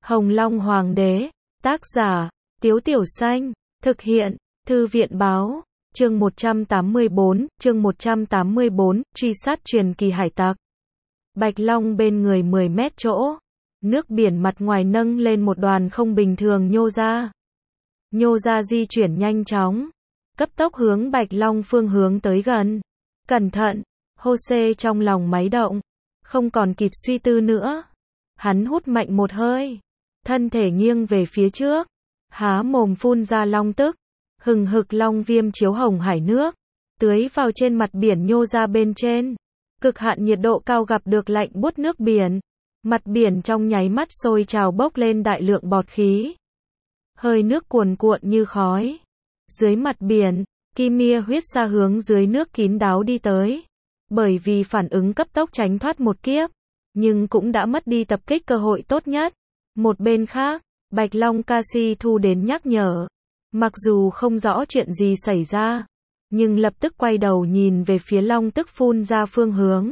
Hồng Long Hoàng đế, tác giả, Tiếu Tiểu Xanh, thực hiện, Thư viện báo, chương 184, truy sát truyền kỳ hải tặc. Bạch Long bên người 10 mét chỗ, nước biển mặt ngoài nâng lên một đoàn không bình thường nhô ra. Nhô ra di chuyển nhanh chóng, cấp tốc hướng Bạch Long phương hướng tới gần. Cẩn thận, Jose trong lòng máy động, không còn kịp suy tư nữa. Hắn hút mạnh một hơi, thân thể nghiêng về phía trước, há mồm phun ra long tức, hừng hực long viêm chiếu hồng hải nước, tưới vào trên mặt biển nhô ra bên trên. Cực hạn nhiệt độ cao gặp được lạnh buốt nước biển, mặt biển trong nháy mắt sôi trào bốc lên đại lượng bọt khí. Hơi nước cuồn cuộn như khói. Dưới mặt biển, Kimia huyết sa hướng dưới nước kín đáo đi tới. Bởi vì phản ứng cấp tốc tránh thoát một kiếp, nhưng cũng đã mất đi tập kích cơ hội tốt nhất. Một bên khác, Bạch Long Casi thu đến nhắc nhở. Mặc dù không rõ chuyện gì xảy ra, nhưng lập tức quay đầu nhìn về phía long tức phun ra phương hướng.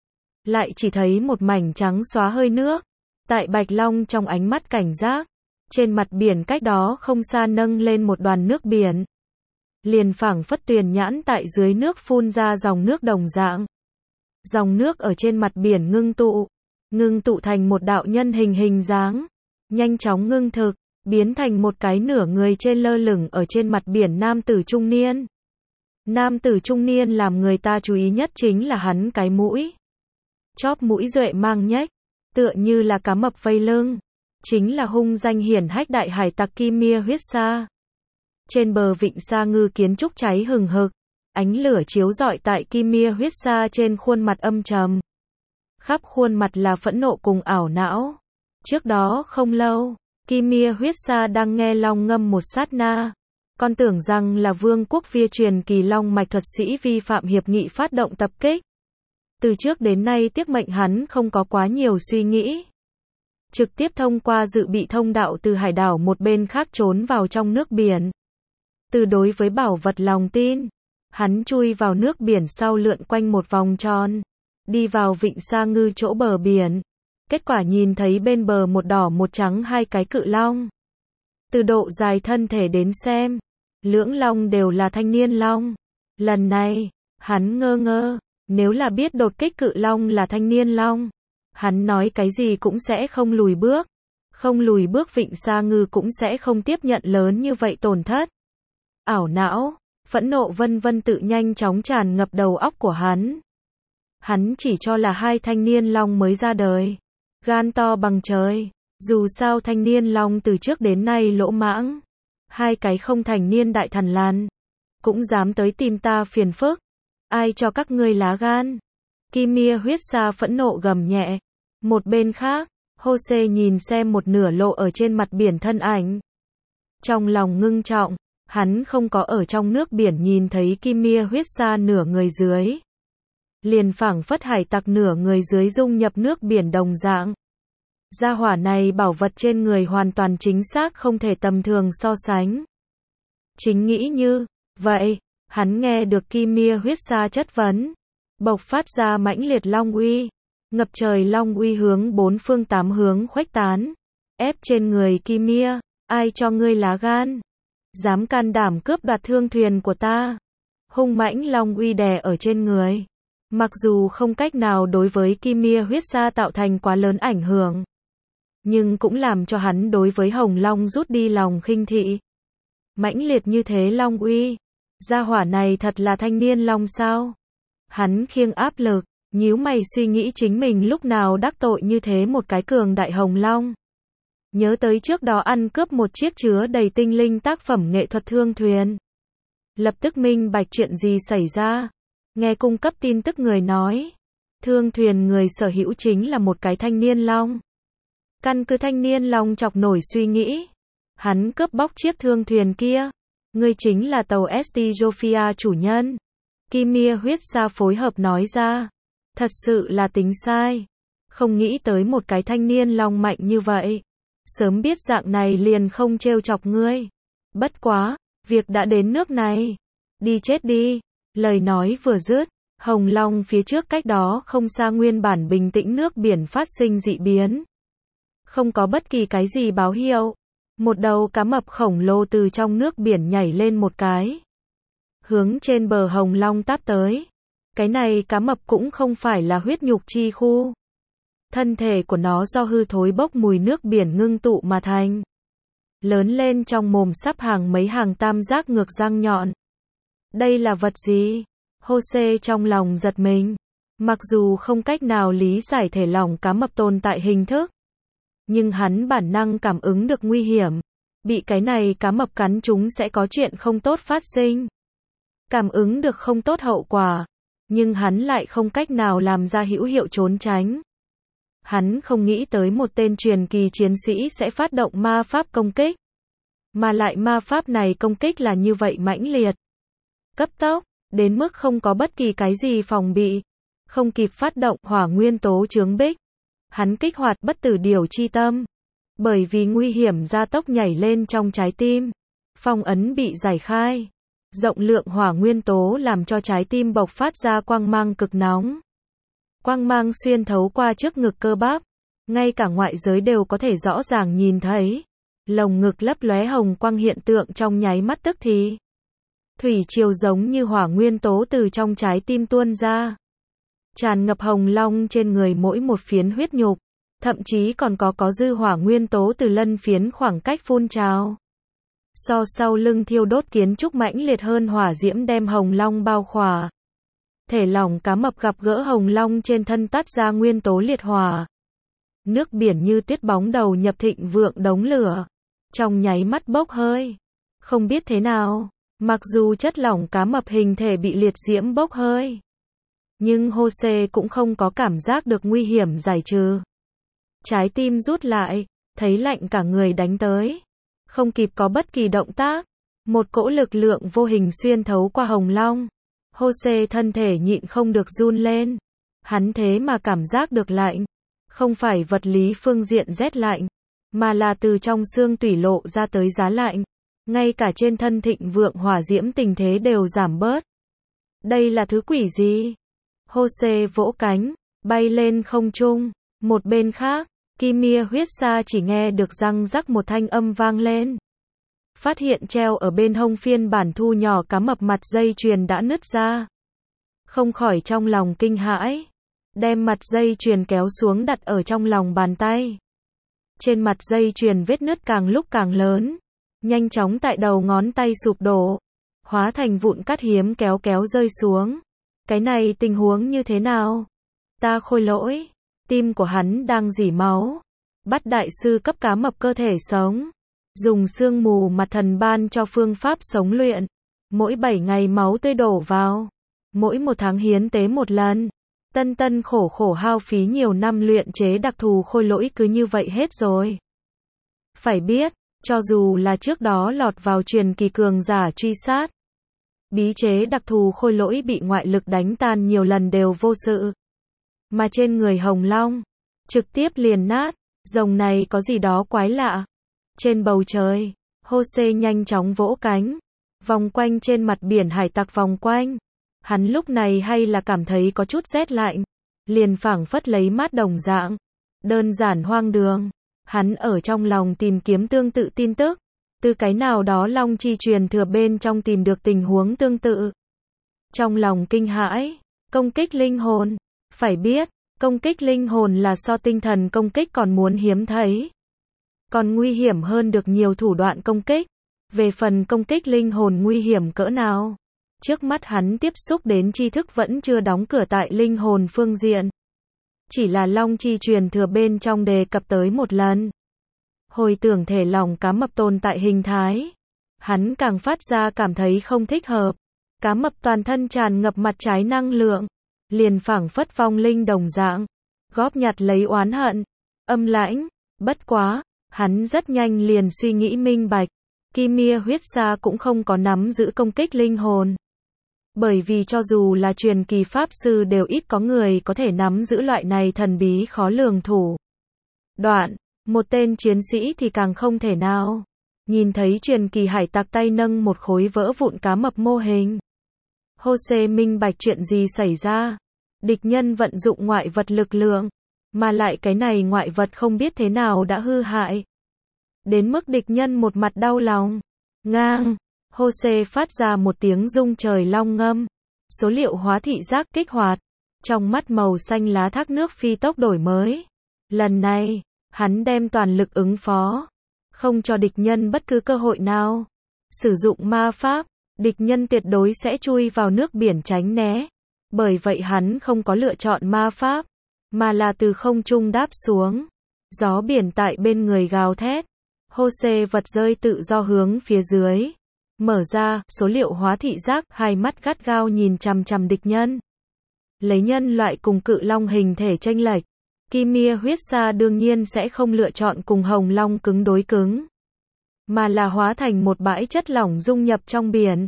Lại chỉ thấy một mảnh trắng xóa hơi nước. Tại Bạch Long trong ánh mắt cảnh giác, trên mặt biển cách đó không xa nâng lên một đoàn nước biển. Liền phảng phất tuyền nhãn tại dưới nước phun ra dòng nước đồng dạng. Dòng nước ở trên mặt biển ngưng tụ thành một đạo nhân hình dáng, nhanh chóng ngưng thực, biến thành một cái nửa người trên lơ lửng ở trên mặt biển nam tử trung niên. Nam tử trung niên làm người ta chú ý nhất chính là hắn cái mũi. Chóp mũi duệ mang nhếch, tựa như là cá mập vây lưng. Chính là hung danh hiển hách đại hải tặc Kimia huyết sa. Trên bờ vịnh sa ngư kiến trúc cháy hừng hực, ánh lửa chiếu rọi tại Kimia huyết sa trên khuôn mặt âm trầm. Khắp khuôn mặt là phẫn nộ cùng ảo não. Trước đó không lâu, Kimia huyết sa đang nghe long ngâm một sát na. Con tưởng rằng là vương quốc via truyền kỳ long mạch thuật sĩ vi phạm hiệp nghị phát động tập kích. Từ trước đến nay tiếc mệnh hắn không có quá nhiều suy nghĩ. Trực tiếp thông qua dự bị thông đạo từ hải đảo một bên khác trốn vào trong nước biển. Từ đối với bảo vật lòng tin, hắn chui vào nước biển sau lượn quanh một vòng tròn, đi vào vịnh sa ngư chỗ bờ biển. Kết quả nhìn thấy bên bờ một đỏ một trắng hai cái cự long. Từ độ dài thân thể đến xem, lưỡng long đều là thanh niên long. Lần này, hắn ngơ ngơ, nếu là biết đột kích cự long là thanh niên long, hắn nói cái gì cũng sẽ không lùi bước. Không lùi bước vịnh sa ngư cũng sẽ không tiếp nhận lớn như vậy tổn thất. Ảo não, phẫn nộ vân vân tự nhanh chóng tràn ngập đầu óc của hắn. Hắn chỉ cho là hai thanh niên long mới ra đời. Gan to bằng trời. Dù sao thanh niên long từ trước đến nay lỗ mãng. Hai cái không thành niên đại thần lan. Cũng dám tới tìm ta phiền phức. Ai cho các ngươi lá gan? Kimia huyết sa phẫn nộ gầm nhẹ. Một bên khác, Jose nhìn xem một nửa lộ ở trên mặt biển thân ảnh. Trong lòng ngưng trọng, hắn không có ở trong nước biển nhìn thấy Kimia huyết sa nửa người dưới. Liền phảng phất hải tặc nửa người dưới dung nhập nước biển đồng dạng. Gia hỏa này bảo vật trên người hoàn toàn chính xác không thể tầm thường so sánh. Chính nghĩ như vậy, hắn nghe được Kimia huyết sa chất vấn, bộc phát ra mãnh liệt long uy, ngập trời long uy hướng bốn phương tám hướng khuếch tán, ép trên người Kimia. Ai cho ngươi lá gan? Dám can đảm cướp đoạt thương thuyền của ta? Hung mãnh long uy đè ở trên người. Mặc dù không cách nào đối với Kimia huyết sa tạo thành quá lớn ảnh hưởng, nhưng cũng làm cho hắn đối với Hồng Long rút đi lòng khinh thị. Mãnh liệt như thế long uy, gia hỏa này thật là thanh niên long sao? Hắn khiêng áp lực, nhíu mày suy nghĩ chính mình lúc nào đắc tội như thế một cái cường đại Hồng Long. Nhớ tới trước đó ăn cướp một chiếc chứa đầy tinh linh tác phẩm nghệ thuật thương thuyền. Lập tức minh bạch chuyện gì xảy ra. Nghe cung cấp tin tức người nói, thương thuyền người sở hữu chính là một cái thanh niên long. Căn cứ thanh niên long chọc nổi suy nghĩ, hắn cướp bóc chiếc thương thuyền kia. Ngươi chính là tàu St. Jophia chủ nhân. Kimia huyết sa phối hợp nói ra. Thật sự là tính sai. Không nghĩ tới một cái thanh niên long mạnh như vậy. Sớm biết dạng này liền không trêu chọc ngươi. Bất quá, việc đã đến nước này. Đi chết đi. Lời nói vừa dứt, Hồng Long phía trước cách đó không xa nguyên bản bình tĩnh nước biển phát sinh dị biến. Không có bất kỳ cái gì báo hiệu. Một đầu cá mập khổng lồ từ trong nước biển nhảy lên một cái. Hướng trên bờ Hồng Long táp tới. Cái này cá mập cũng không phải là huyết nhục chi khu. Thân thể của nó do hư thối bốc mùi nước biển ngưng tụ mà thành. Lớn lên trong mồm sắp hàng mấy hàng tam giác ngược răng nhọn. Đây là vật gì? Jose trong lòng giật mình. Mặc dù không cách nào lý giải thể lỏng cá mập tồn tại hình thức, nhưng hắn bản năng cảm ứng được nguy hiểm. Bị cái này cá mập cắn chúng sẽ có chuyện không tốt phát sinh. Cảm ứng được không tốt hậu quả, nhưng hắn lại không cách nào làm ra hữu hiệu trốn tránh. Hắn không nghĩ tới một tên truyền kỳ chiến sĩ sẽ phát động ma pháp công kích. Mà lại ma pháp này công kích là như vậy mãnh liệt. Cấp tốc, đến mức không có bất kỳ cái gì phòng bị. Không kịp phát động hỏa nguyên tố chướng bích. Hắn kích hoạt bất tử điều chi tâm. Bởi vì nguy hiểm gia tốc nhảy lên trong trái tim. Phong ấn bị giải khai. Rộng lượng hỏa nguyên tố làm cho trái tim bộc phát ra quang mang cực nóng. Quang mang xuyên thấu qua trước ngực cơ bắp. Ngay cả ngoại giới đều có thể rõ ràng nhìn thấy. Lồng ngực lấp lóe hồng quang hiện tượng trong nháy mắt tức thì. Thủy triều giống như hỏa nguyên tố từ trong trái tim tuôn ra. Tràn ngập Hồng Long trên người mỗi một phiến huyết nhục. Thậm chí còn có dư hỏa nguyên tố từ lân phiến khoảng cách phun trào. So sau lưng thiêu đốt kiến trúc mãnh liệt hơn hỏa diễm đem Hồng Long bao khỏa. Thể lỏng cá mập gặp gỡ Hồng Long trên thân tắt ra nguyên tố liệt hỏa. Nước biển như tuyết bóng đầu nhập thịnh vượng đống lửa. Trong nháy mắt bốc hơi. Không biết thế nào, mặc dù chất lỏng cá mập hình thể bị liệt diễm bốc hơi. Nhưng Jose cũng không có cảm giác được nguy hiểm giải trừ. Trái tim rút lại, thấy lạnh cả người đánh tới. Không kịp có bất kỳ động tác. Một cỗ lực lượng vô hình xuyên thấu qua Hồng Long. Jose thân thể nhịn không được run lên. Hắn thế mà cảm giác được lạnh. Không phải vật lý phương diện rét lạnh, mà là từ trong xương tủy lộ ra tới giá lạnh. Ngay cả trên thân thịnh vượng hỏa diễm tình thế đều giảm bớt. Đây là thứ quỷ gì? Jose vỗ cánh, bay lên không trung. Một bên khác, Kimia huyết sa chỉ nghe được răng rắc một thanh âm vang lên. Phát hiện treo ở bên hông phiên bản thu nhỏ cá mập mặt dây chuyền đã nứt ra. Không khỏi trong lòng kinh hãi. Đem mặt dây chuyền kéo xuống đặt ở trong lòng bàn tay. Trên mặt dây chuyền vết nứt càng lúc càng lớn. Nhanh chóng tại đầu ngón tay sụp đổ. Hóa thành vụn cát hiếm kéo rơi xuống. Cái này tình huống như thế nào? Ta khôi lỗi. Tim của hắn đang rỉ máu. Bắt đại sư cấp cá mập cơ thể sống. Dùng sương mù mặt thần ban cho phương pháp sống luyện. Mỗi 7 ngày máu tươi đổ vào. Mỗi 1 tháng hiến tế 1 lần. Tân khổ hao phí nhiều năm luyện chế đặc thù khôi lỗi cứ như vậy hết rồi. Phải biết, cho dù là trước đó lọt vào truyền kỳ cường giả truy sát. Bí chế đặc thù khôi lỗi bị ngoại lực đánh tan nhiều lần đều vô sự. Mà trên người Hồng Long, trực tiếp liền nát, rồng này có gì đó quái lạ. Trên bầu trời, Jose nhanh chóng vỗ cánh, vòng quanh trên mặt biển hải tặc vòng quanh. Hắn lúc này hay là cảm thấy có chút rét lạnh, liền phảng phất lấy mát đồng dạng. Đơn giản hoang đường, hắn ở trong lòng tìm kiếm tương tự tin tức, từ cái nào đó long chi truyền thừa bên trong tìm được tình huống tương tự. Trong lòng kinh hãi, công kích linh hồn, phải biết, công kích linh hồn là so tinh thần công kích còn muốn hiếm thấy. Còn nguy hiểm hơn được nhiều thủ đoạn công kích. Về phần công kích linh hồn nguy hiểm cỡ nào, trước mắt hắn tiếp xúc đến tri thức vẫn chưa đóng cửa tại linh hồn phương diện. Chỉ là long chi truyền thừa bên trong đề cập tới một lần. Hồi tưởng thể lỏng cá mập tồn tại hình thái. Hắn càng phát ra cảm thấy không thích hợp. Cá mập toàn thân tràn ngập mặt trái năng lượng. Liền phảng phất vong linh đồng dạng. Góp nhặt lấy oán hận. Âm lãnh. Bất quá, hắn rất nhanh liền suy nghĩ minh bạch. Kimia huyết sa cũng không có nắm giữ công kích linh hồn. Bởi vì cho dù là truyền kỳ pháp sư đều ít có người có thể nắm giữ loại này thần bí khó lường thủ đoạn. Một tên chiến sĩ thì càng không thể nào. Nhìn thấy truyền kỳ hải tặc tay nâng một khối vỡ vụn cá mập mô hình. Jose minh bạch chuyện gì xảy ra. Địch nhân vận dụng ngoại vật lực lượng. Mà lại cái này ngoại vật không biết thế nào đã hư hại. Đến mức địch nhân một mặt đau lòng. Ngang. Jose phát ra một tiếng rung trời long ngâm. Số liệu hóa thị giác kích hoạt. Trong mắt màu xanh lá thác nước phi tốc đổi mới. Lần này, hắn đem toàn lực ứng phó. Không cho địch nhân bất cứ cơ hội nào. Sử dụng ma pháp, địch nhân tuyệt đối sẽ chui vào nước biển tránh né. Bởi vậy hắn không có lựa chọn ma pháp, mà là từ không trung đáp xuống. Gió biển tại bên người gào thét. Jose vật rơi tự do hướng phía dưới. Mở ra, số liệu hóa thị giác, hai mắt gắt gao nhìn chằm chằm địch nhân. Lấy nhân loại cùng cự long hình thể chênh lệch, Kimia huyết sa đương nhiên sẽ không lựa chọn cùng hồng long cứng đối cứng, mà là hóa thành một bãi chất lỏng dung nhập trong biển.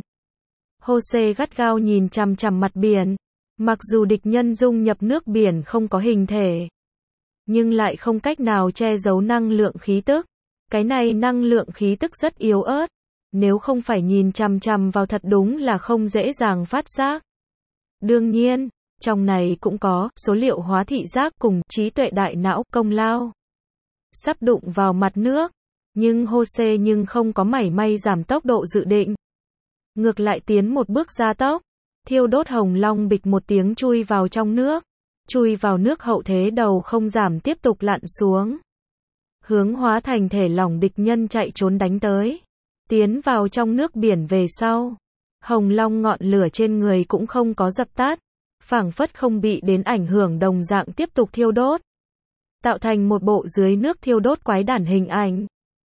Jose gắt gao nhìn chằm chằm mặt biển. Mặc dù địch nhân dung nhập nước biển không có hình thể, nhưng lại không cách nào che giấu năng lượng khí tức. Cái này năng lượng khí tức rất yếu ớt. Nếu không phải nhìn chằm chằm vào thật đúng là không dễ dàng phát giác. Đương nhiên, trong này cũng có số liệu hóa thị giác cùng trí tuệ đại não công lao. Sắp đụng vào mặt nước, nhưng Jose không có mảy may giảm tốc độ dự định. Ngược lại tiến một bước gia tốc. Thiêu đốt hồng long bịch một tiếng chui vào trong nước. Chui vào nước hậu thế đầu không giảm tiếp tục lặn xuống. Hướng hóa thành thể lỏng địch nhân chạy trốn đánh tới. Tiến vào trong nước biển về sau. Hồng long ngọn lửa trên người cũng không có dập tắt. Phảng phất không bị đến ảnh hưởng đồng dạng tiếp tục thiêu đốt. Tạo thành một bộ dưới nước thiêu đốt quái đản hình ảnh.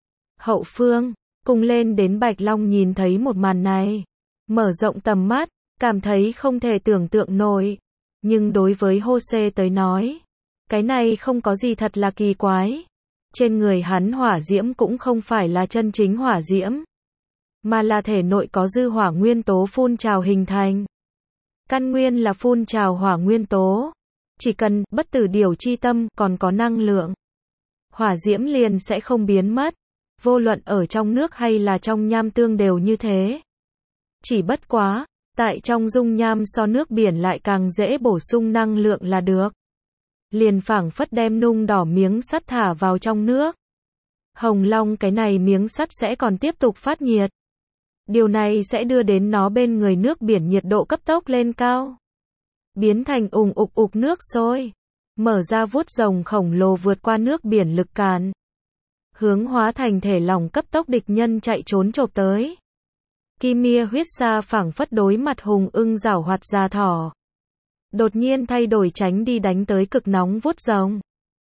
Hậu phương, cùng lên đến Bạch Long nhìn thấy một màn này. Mở rộng tầm mắt. Cảm thấy không thể tưởng tượng nổi. Nhưng đối với Jose tới nói, cái này không có gì thật là kỳ quái. Trên người hắn hỏa diễm cũng không phải là chân chính hỏa diễm, mà là thể nội có dư hỏa nguyên tố phun trào hình thành. Căn nguyên là phun trào hỏa nguyên tố. Chỉ cần bất tử điều chi tâm còn có năng lượng, hỏa diễm liền sẽ không biến mất. Vô luận ở trong nước hay là trong nham tương đều như thế. Chỉ bất quá, tại trong dung nham so nước biển lại càng dễ bổ sung năng lượng là được. Liền phảng phất đem nung đỏ miếng sắt thả vào trong nước. Hồng long cái này miếng sắt sẽ còn tiếp tục phát nhiệt. Điều này sẽ đưa đến nó bên người nước biển nhiệt độ cấp tốc lên cao. Biến thành ùng ục ục nước sôi. Mở ra vuốt rồng khổng lồ vượt qua nước biển lực cản. Hướng hóa thành thể lỏng cấp tốc địch nhân chạy trốn chộp tới. Kimia huyết sa phảng phất đối mặt hùng ưng giảo hoạt già thỏ. Đột nhiên thay đổi tránh đi đánh tới cực nóng vuốt rồng.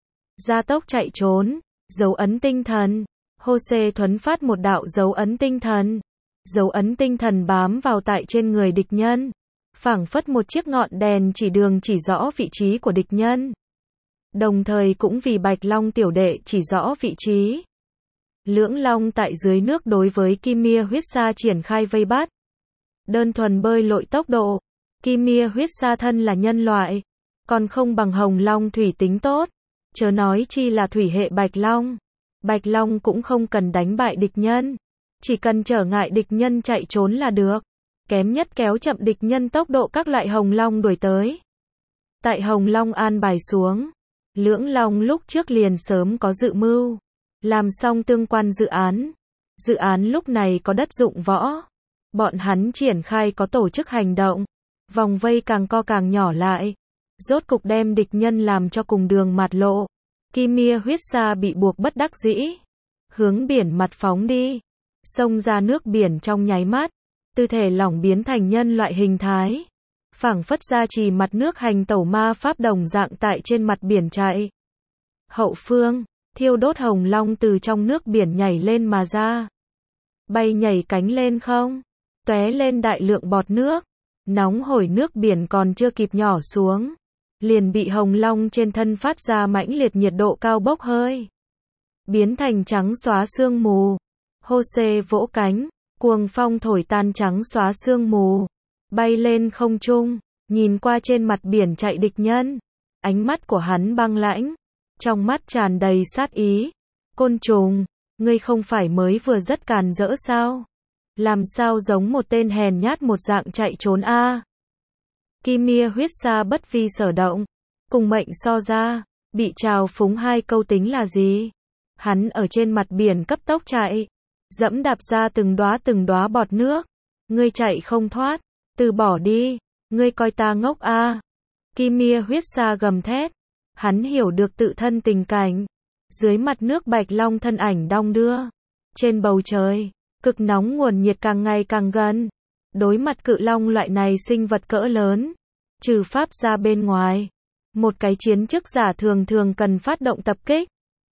Gia tốc chạy trốn, dấu ấn tinh thần. Jose thuấn phát một đạo dấu ấn tinh thần. Dấu ấn tinh thần bám vào tại trên người địch nhân. Phảng phất một chiếc ngọn đèn chỉ đường chỉ rõ vị trí của địch nhân. Đồng thời cũng vì Bạch Long tiểu đệ chỉ rõ vị trí. Lưỡng long tại dưới nước đối với Kimia huyết sa triển khai vây bắt. Đơn thuần bơi lội tốc độ, Kimia huyết sa thân là nhân loại, còn không bằng hồng long thủy tính tốt. Chớ nói chi là thủy hệ Bạch Long. Bạch Long cũng không cần đánh bại địch nhân. Chỉ cần trở ngại địch nhân chạy trốn là được. Kém nhất kéo chậm địch nhân tốc độ các loại hồng long đuổi tới. Tại hồng long an bài xuống. Lưỡng long lúc trước liền sớm có dự mưu. Làm xong tương quan dự án. Dự án lúc này có đất dụng võ. Bọn hắn triển khai có tổ chức hành động. Vòng vây càng co càng nhỏ lại. Rốt cục đem địch nhân làm cho cùng đường mạt lộ. Kimia huyết sa bị buộc bất đắc dĩ. Hướng biển mặt phóng đi. Xông ra nước biển trong nháy mắt. Tư thể lỏng biến thành nhân loại hình thái. Phảng phất ra trì mặt nước hành tẩu ma pháp đồng dạng tại trên mặt biển chạy. Hậu phương, thiêu đốt hồng long từ trong nước biển nhảy lên mà ra. Bay nhảy cánh lên không, tóe lên đại lượng bọt nước. Nóng hổi nước biển còn chưa kịp nhỏ xuống. Liền bị hồng long trên thân phát ra mãnh liệt nhiệt độ cao bốc hơi. Biến thành trắng xóa sương mù. Jose vỗ cánh, cuồng phong thổi tan trắng xóa sương mù. Bay lên không trung, nhìn qua trên mặt biển chạy địch nhân. Ánh mắt của hắn băng lãnh, trong mắt tràn đầy sát ý. Côn trùng, ngươi không phải mới vừa rất càn rỡ sao? Làm sao giống một tên hèn nhát một dạng chạy trốn a? Kimia huyết sa bất vi sở động, cùng mệnh so ra, Bị trào phúng 2 câu tính là gì? Hắn ở trên mặt biển cấp tốc chạy, dẫm đạp ra từng đóa bọt nước. Ngươi chạy không thoát, từ bỏ đi, ngươi coi ta ngốc à. Kimia huyết sa gầm thét. Hắn hiểu được tự thân tình cảnh. Dưới mặt nước Bạch Long thân ảnh đong đưa. Trên bầu trời, cực nóng nguồn nhiệt càng ngày càng gần. Đối mặt cự long loại này sinh vật cỡ lớn, trừ pháp ra bên ngoài, một cái chiến chức giả thường thường cần phát động tập kích.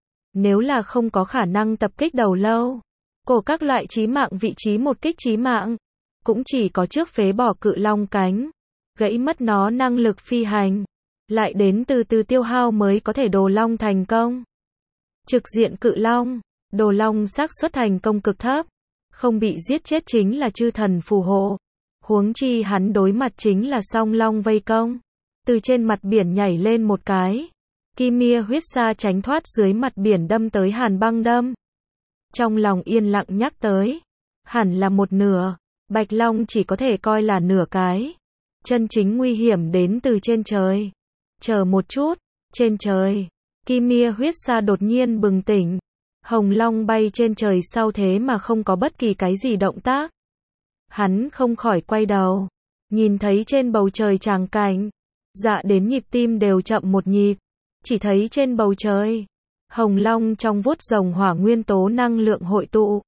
Nếu là không có khả năng tập kích đầu lâu, cổ các loại chí mạng vị trí một kích chí mạng, cũng chỉ có trước phế bỏ cự long cánh, gãy mất nó năng lực phi hành, lại đến từ từ tiêu hao mới có thể đồ long thành công. Trực diện cự long, đồ long xác suất thành công cực thấp, không bị giết chết chính là chư thần phù hộ. Huống chi hắn đối mặt chính là song long vây công. Từ trên mặt biển nhảy lên một cái, Kimia huyết sa tránh thoát dưới mặt biển đâm tới hàn băng đâm. Trong lòng yên lặng nhắc tới, hẳn là một nửa, Bạch Long chỉ có thể coi là nửa cái. Chân chính nguy hiểm đến từ trên trời. Chờ một chút, trên trời, Kimia huyết sa đột nhiên bừng tỉnh. Hồng Long bay trên trời sau thế mà không có bất kỳ cái gì động tác. Hắn không khỏi quay đầu, nhìn thấy trên bầu trời tràng cảnh, dạ đến nhịp tim đều chậm một nhịp. Chỉ thấy trên bầu trời, Hồng Long trong vuốt rồng hỏa nguyên tố năng lượng hội tụ.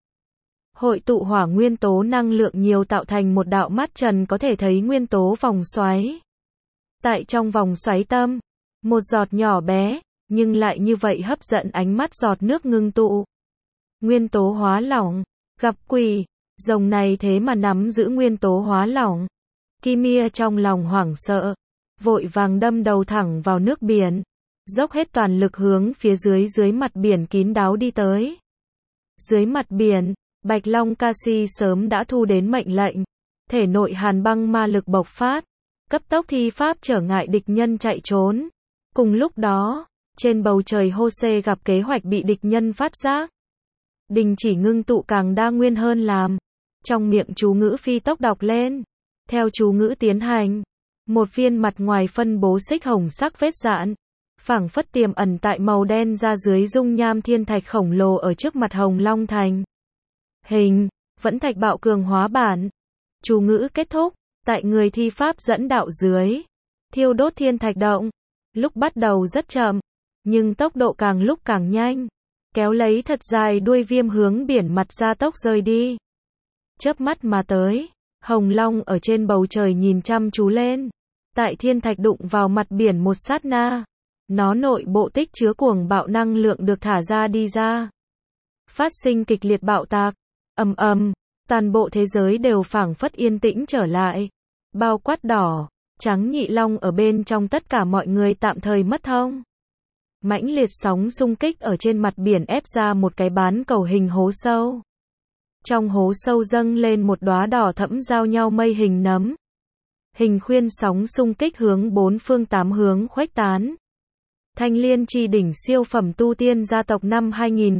Hội tụ hỏa nguyên tố năng lượng nhiều tạo thành một đạo mắt trần có thể thấy nguyên tố vòng xoáy. Tại trong vòng xoáy tâm, một giọt nhỏ bé, nhưng lại như vậy hấp dẫn ánh mắt giọt nước ngưng tụ. Nguyên tố hóa lỏng, gặp quỷ, rồng này thế mà nắm giữ nguyên tố hóa lỏng. Kimia trong lòng hoảng sợ, vội vàng đâm đầu thẳng vào nước biển, dốc hết toàn lực hướng phía dưới mặt biển kín đáo đi tới. Dưới mặt biển, Bạch Long Casi sớm đã thu đến mệnh lệnh, thể nội hàn băng ma lực bộc phát, cấp tốc thi pháp trở ngại địch nhân chạy trốn. Cùng lúc đó, trên bầu trời Hose gặp kế hoạch bị địch nhân phát giác. Đình chỉ ngưng tụ càng đa nguyên hơn làm. Trong miệng chú ngữ phi tốc đọc lên. Theo chú ngữ tiến hành, một viên mặt ngoài phân bố xích hồng sắc vết dạn, phảng phất tiềm ẩn tại màu đen ra dưới dung nham thiên thạch khổng lồ ở trước mặt Hồng Long thành. Hình, vẫn thạch bạo cường hóa bản. Chú ngữ kết thúc, tại người thi pháp dẫn đạo dưới, thiêu đốt thiên thạch động. Lúc bắt đầu rất chậm, nhưng tốc độ càng lúc càng nhanh, kéo lấy thật dài đuôi viêm hướng biển mặt ra tốc rơi đi. Chớp mắt mà tới, Hồng Long ở trên bầu trời nhìn chăm chú lên. Tại thiên thạch đụng vào mặt biển một sát na, nó nội bộ tích chứa cuồng bạo năng lượng được thả ra đi ra. Phát sinh kịch liệt bạo tạc, ầm ầm, toàn bộ thế giới đều phảng phất yên tĩnh trở lại. Bao quát đỏ, trắng nhị long ở bên trong tất cả mọi người tạm thời mất thông. Mãnh liệt sóng xung kích ở trên mặt biển ép ra một cái bán cầu hình hố sâu. Trong hố sâu dâng lên một đóa đỏ thẫm giao nhau mây hình nấm. Hình khuyên sóng xung kích hướng bốn phương tám hướng khuếch tán. Thanh Liên Chi đỉnh siêu phẩm tu tiên gia tộc năm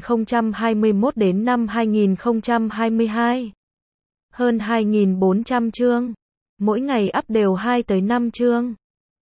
2021 đến năm 2022. Hơn 2.400 chương. Mỗi ngày up đều 2 tới 5 chương.